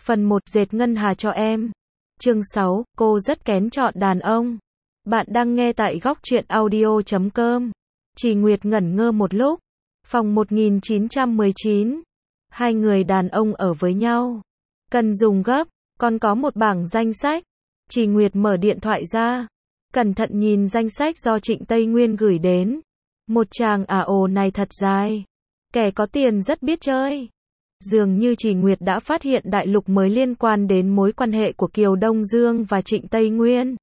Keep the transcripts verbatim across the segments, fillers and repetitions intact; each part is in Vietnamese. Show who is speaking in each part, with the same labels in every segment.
Speaker 1: Phần một, dệt ngân hà cho em. Chương sáu, cô rất kén chọn đàn ông. Bạn đang nghe tại góc truyện audio chấm com. Chỉ Nguyệt ngẩn ngơ một lúc. Phòng một nghìn chín trăm mười chín. Hai người đàn ông ở với nhau. Cần dùng gấp, còn có một bảng danh sách. Chỉ Nguyệt mở điện thoại ra. Cẩn thận nhìn danh sách do Trịnh Tây Nguyên gửi đến. Một chàng à ồ này thật dài. Kẻ có tiền rất biết chơi. Dường như Chỉ Nguyệt đã phát hiện đại lục mới liên quan đến mối quan hệ của Kiều Đông Dương và Trịnh Tây Nguyên.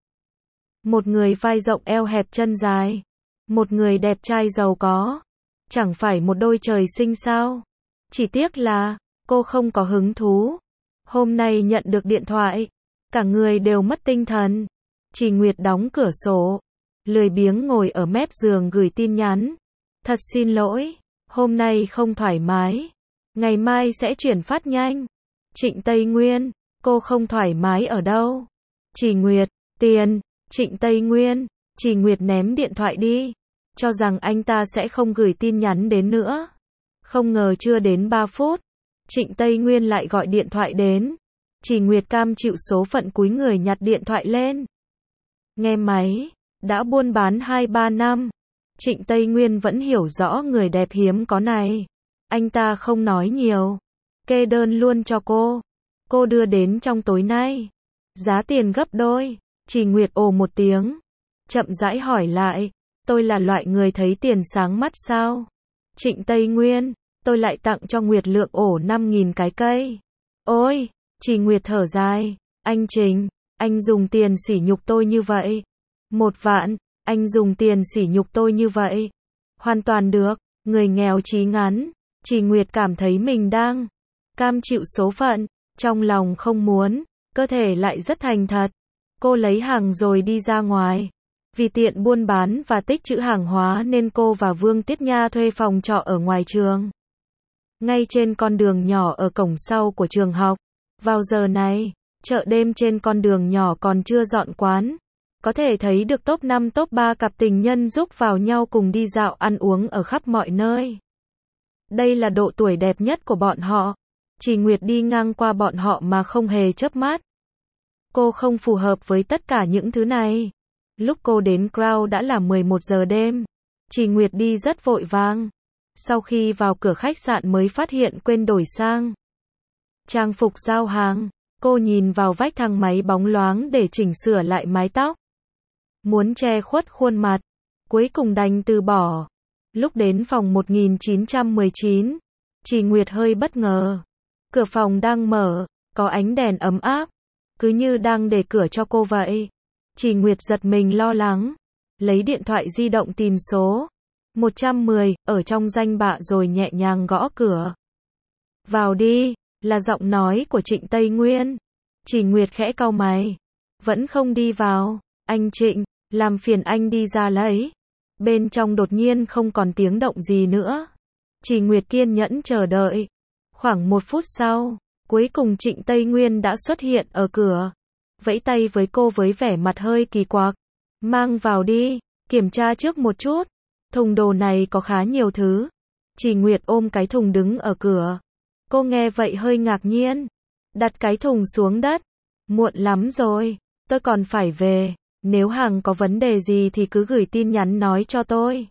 Speaker 1: Một người vai rộng eo hẹp chân dài. Một người đẹp trai giàu có. Chẳng phải một đôi trời sinh sao? Chỉ tiếc là, cô không có hứng thú. Hôm nay nhận được điện thoại. Cả người đều mất tinh thần. Chỉ Nguyệt đóng cửa sổ. Lười biếng ngồi ở mép giường gửi tin nhắn. Thật xin lỗi, hôm nay không thoải mái. Ngày mai sẽ chuyển phát nhanh. Trịnh Tây Nguyên, cô không thoải mái ở đâu? Chỉ Nguyệt, tiền. Trịnh Tây Nguyên, Chỉ Nguyệt ném điện thoại đi. Cho rằng anh ta sẽ không gửi tin nhắn đến nữa. Không ngờ chưa đến ba phút. Trịnh Tây Nguyên lại gọi điện thoại đến. Chỉ Nguyệt cam chịu số phận cúi người nhặt điện thoại lên. Nghe máy, đã buôn bán hai ba năm. Trịnh Tây Nguyên vẫn hiểu rõ người đẹp hiếm có này. Anh ta không nói nhiều. Kê đơn luôn cho cô. Cô đưa đến trong tối nay. Giá tiền gấp đôi. Chỉ Nguyệt ồ một tiếng. Chậm rãi hỏi lại. Tôi là loại người thấy tiền sáng mắt sao? Trịnh Tây Nguyên. Tôi lại tặng cho Nguyệt Lượng ổ năm nghìn cái cây. Ôi! Chỉ Nguyệt thở dài. Anh Trình, anh dùng tiền sỉ nhục tôi như vậy. Một vạn, anh dùng tiền sỉ nhục tôi như vậy. Hoàn toàn được. Người nghèo chí ngắn. Chỉ Nguyệt cảm thấy mình đang cam chịu số phận, trong lòng không muốn, cơ thể lại rất thành thật. Cô lấy hàng rồi đi ra ngoài. Vì tiện buôn bán và tích trữ hàng hóa nên cô và Vương Tiết Nha thuê phòng trọ ở ngoài trường. Ngay trên con đường nhỏ ở cổng sau của trường học. Vào giờ này, chợ đêm trên con đường nhỏ còn chưa dọn quán. Có thể thấy được top năm top ba cặp tình nhân rúc vào nhau cùng đi dạo ăn uống ở khắp mọi nơi. Đây là độ tuổi đẹp nhất của bọn họ. Chỉ Nguyệt đi ngang qua bọn họ mà không hề chớp mắt. Cô không phù hợp với tất cả những thứ này. Lúc cô đến Crown đã là mười một giờ đêm. Chỉ Nguyệt đi rất vội vàng. Sau khi vào cửa khách sạn mới phát hiện quên đổi sang trang phục giao hàng. Cô nhìn vào vách thang máy bóng loáng để chỉnh sửa lại mái tóc. Muốn che khuất khuôn mặt. Cuối cùng đành từ bỏ. Lúc đến phòng một nghìn chín trăm mười chín, Chỉ Nguyệt hơi bất ngờ. Cửa phòng đang mở, có ánh đèn ấm áp, cứ như đang để cửa cho cô vậy. Chỉ Nguyệt giật mình lo lắng, lấy điện thoại di động tìm số một trăm mười ở trong danh bạ rồi nhẹ nhàng gõ cửa. Vào đi, là giọng nói của Trịnh Tây Nguyên. Chỉ Nguyệt khẽ cau mày, vẫn không đi vào. Anh Trịnh, làm phiền anh đi ra lấy. Bên trong đột nhiên không còn tiếng động gì nữa. Chỉ Nguyệt kiên nhẫn chờ đợi. Khoảng một phút sau, cuối cùng Trịnh Tây Nguyên đã xuất hiện ở cửa. Vẫy tay với cô với vẻ mặt hơi kỳ quặc. Mang vào đi, kiểm tra trước một chút. Thùng đồ này có khá nhiều thứ. Chỉ Nguyệt ôm cái thùng đứng ở cửa. Cô nghe vậy hơi ngạc nhiên. Đặt cái thùng xuống đất. Muộn lắm rồi, tôi còn phải về. Nếu hàng có vấn đề gì thì cứ gửi tin nhắn nói cho tôi.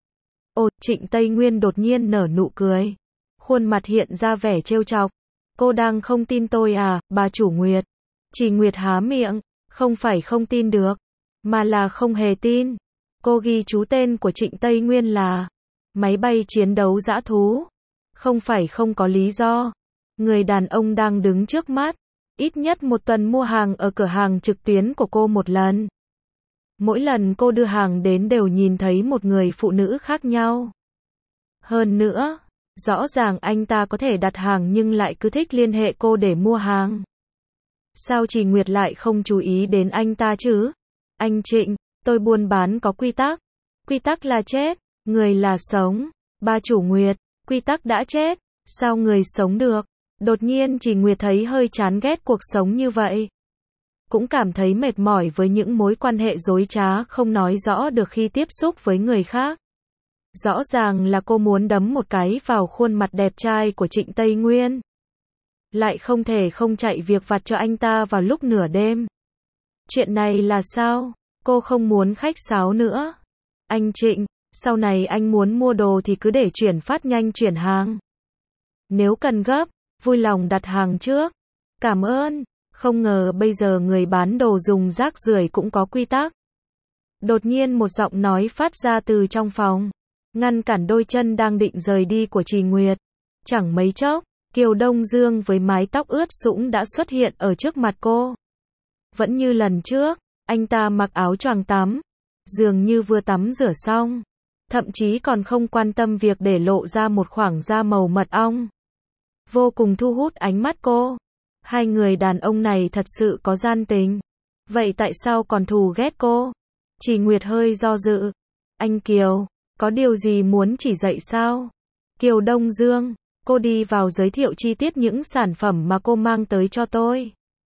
Speaker 1: Ồ, Trịnh Tây Nguyên đột nhiên nở nụ cười. Khuôn mặt hiện ra vẻ trêu chọc. Cô đang không tin tôi à, bà chủ Nguyệt? Chỉ Nguyệt há miệng, không phải không tin được, mà là không hề tin. Cô ghi chú tên của Trịnh Tây Nguyên là máy bay chiến đấu dã thú. Không phải không có lý do. Người đàn ông đang đứng trước mắt. Ít nhất một tuần mua hàng ở cửa hàng trực tuyến của cô một lần. Mỗi lần cô đưa hàng đến đều nhìn thấy một người phụ nữ khác nhau. Hơn nữa, rõ ràng anh ta có thể đặt hàng nhưng lại cứ thích liên hệ cô để mua hàng. Sao Chỉ Nguyệt lại không chú ý đến anh ta chứ? Anh Trịnh, tôi buôn bán có quy tắc. Quy tắc là chết, người là sống. Bà chủ Nguyệt, quy tắc đã chết, sao người sống được? Đột nhiên Chỉ Nguyệt thấy hơi chán ghét cuộc sống như vậy. Cũng cảm thấy mệt mỏi với những mối quan hệ dối trá không nói rõ được khi tiếp xúc với người khác. Rõ ràng là cô muốn đấm một cái vào khuôn mặt đẹp trai của Trịnh Tây Nguyên. lại không thể không chạy việc vặt cho anh ta vào lúc nửa đêm. Chuyện này là sao? Cô không muốn khách sáo nữa. Anh Trịnh, sau này anh muốn mua đồ thì cứ để chuyển phát nhanh chuyển hàng. Nếu cần gấp, vui lòng đặt hàng trước. Cảm ơn. Không ngờ bây giờ người bán đồ dùng rác rưởi cũng có quy tắc. Đột nhiên một giọng nói phát ra từ trong phòng, ngăn cản đôi chân đang định rời đi của Trì Nguyệt. Chẳng mấy chốc, Kiều Đông Dương với mái tóc ướt sũng đã xuất hiện ở trước mặt cô. Vẫn như lần trước, anh ta mặc áo choàng tắm, dường như vừa tắm rửa xong, thậm chí còn không quan tâm việc để lộ ra một khoảng da màu mật ong. Vô cùng thu hút ánh mắt cô. Hai người đàn ông này thật sự có gian tình. Vậy tại sao còn thù ghét cô? Trì Nguyệt hơi do dự. Anh Kiều, có điều gì muốn chỉ dạy sao? Kiều Đông Dương, cô đi vào giới thiệu chi tiết những sản phẩm mà cô mang tới cho tôi.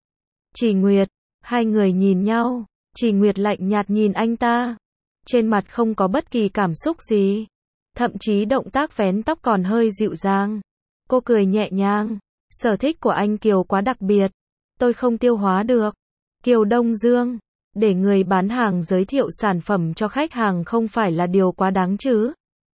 Speaker 1: Trì Nguyệt, hai người nhìn nhau. Trì Nguyệt lạnh nhạt nhìn anh ta. Trên mặt không có bất kỳ cảm xúc gì. Thậm chí động tác vén tóc còn hơi dịu dàng. Cô cười nhẹ nhàng. Sở thích của anh Kiều quá đặc biệt. Tôi không tiêu hóa được. Kiều Đông Dương, để người bán hàng giới thiệu sản phẩm cho khách hàng không phải là điều quá đáng chứ?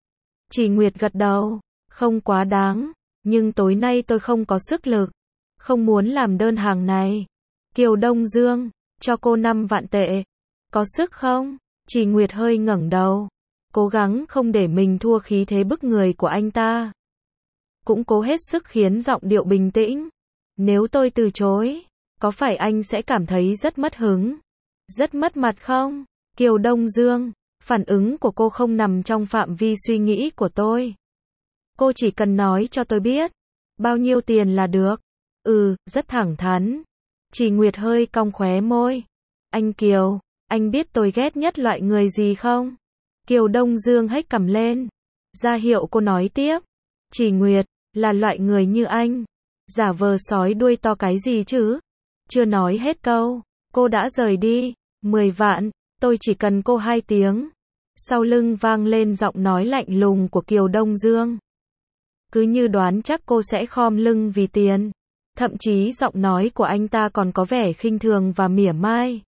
Speaker 1: Trì Nguyệt gật đầu. Không quá đáng. Nhưng tối nay tôi không có sức lực. Không muốn làm đơn hàng này. Kiều Đông Dương, cho cô năm vạn tệ. Có sức không? Trì Nguyệt hơi ngẩng đầu. Cố gắng không để mình thua khí thế bức người của anh ta. Cũng cố hết sức khiến giọng điệu bình tĩnh. Nếu tôi từ chối, có phải anh sẽ cảm thấy rất mất hứng? Rất mất mặt không? Kiều Đông Dương, phản ứng của cô không nằm trong phạm vi suy nghĩ của tôi. Cô chỉ cần nói cho tôi biết. Bao nhiêu tiền là được? Ừ, rất thẳng thắn. Trì Nguyệt hơi cong khóe môi. Anh Kiều, anh biết tôi ghét nhất loại người gì không? Kiều Đông Dương hếch cằm lên. Ra hiệu cô nói tiếp. Trì Nguyệt, là loại người như anh. Giả vờ sói đuôi to cái gì chứ? Chưa nói hết câu, cô đã rời đi. Mười vạn, tôi chỉ cần cô hai tiếng. Sau lưng vang lên giọng nói lạnh lùng của Kiều Đông Dương. Cứ như đoán chắc cô sẽ khom lưng vì tiền. Thậm chí giọng nói của anh ta còn có vẻ khinh thường và mỉa mai.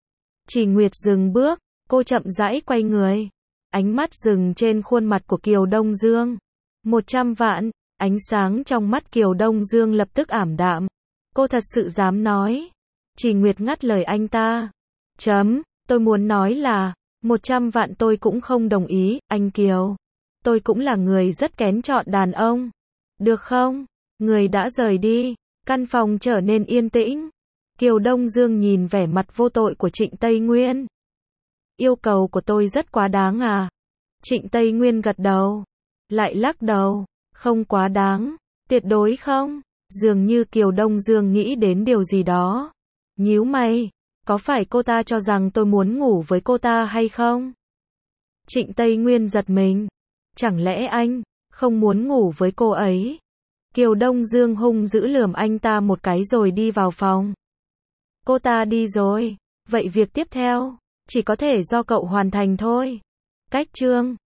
Speaker 1: Trì Nguyệt dừng bước, cô chậm rãi quay người. Ánh mắt dừng trên khuôn mặt của Kiều Đông Dương. Một trăm vạn, ánh sáng trong mắt Kiều Đông Dương lập tức ảm đạm. Cô thật sự dám nói. Trì Nguyệt ngắt lời anh ta. Chấm, tôi muốn nói là, một trăm vạn tôi cũng không đồng ý, anh Kiều. Tôi cũng là người rất kén chọn đàn ông. Được không? Người đã rời đi. Căn phòng trở nên yên tĩnh. Kiều Đông Dương nhìn vẻ mặt vô tội của Trịnh Tây Nguyên. Yêu cầu của tôi rất quá đáng à? Trịnh Tây Nguyên gật đầu. Lại lắc đầu. Không quá đáng. Tuyệt đối không. Dường như Kiều Đông Dương nghĩ đến điều gì đó. Nhíu mày. Có phải cô ta cho rằng tôi muốn ngủ với cô ta hay không? Trịnh Tây Nguyên giật mình. Chẳng lẽ anh không muốn ngủ với cô ấy? Kiều Đông Dương hung dữ lườm anh ta một cái rồi đi vào phòng. Cô ta đi rồi. Vậy việc tiếp theo chỉ có thể do cậu hoàn thành thôi. Cách chương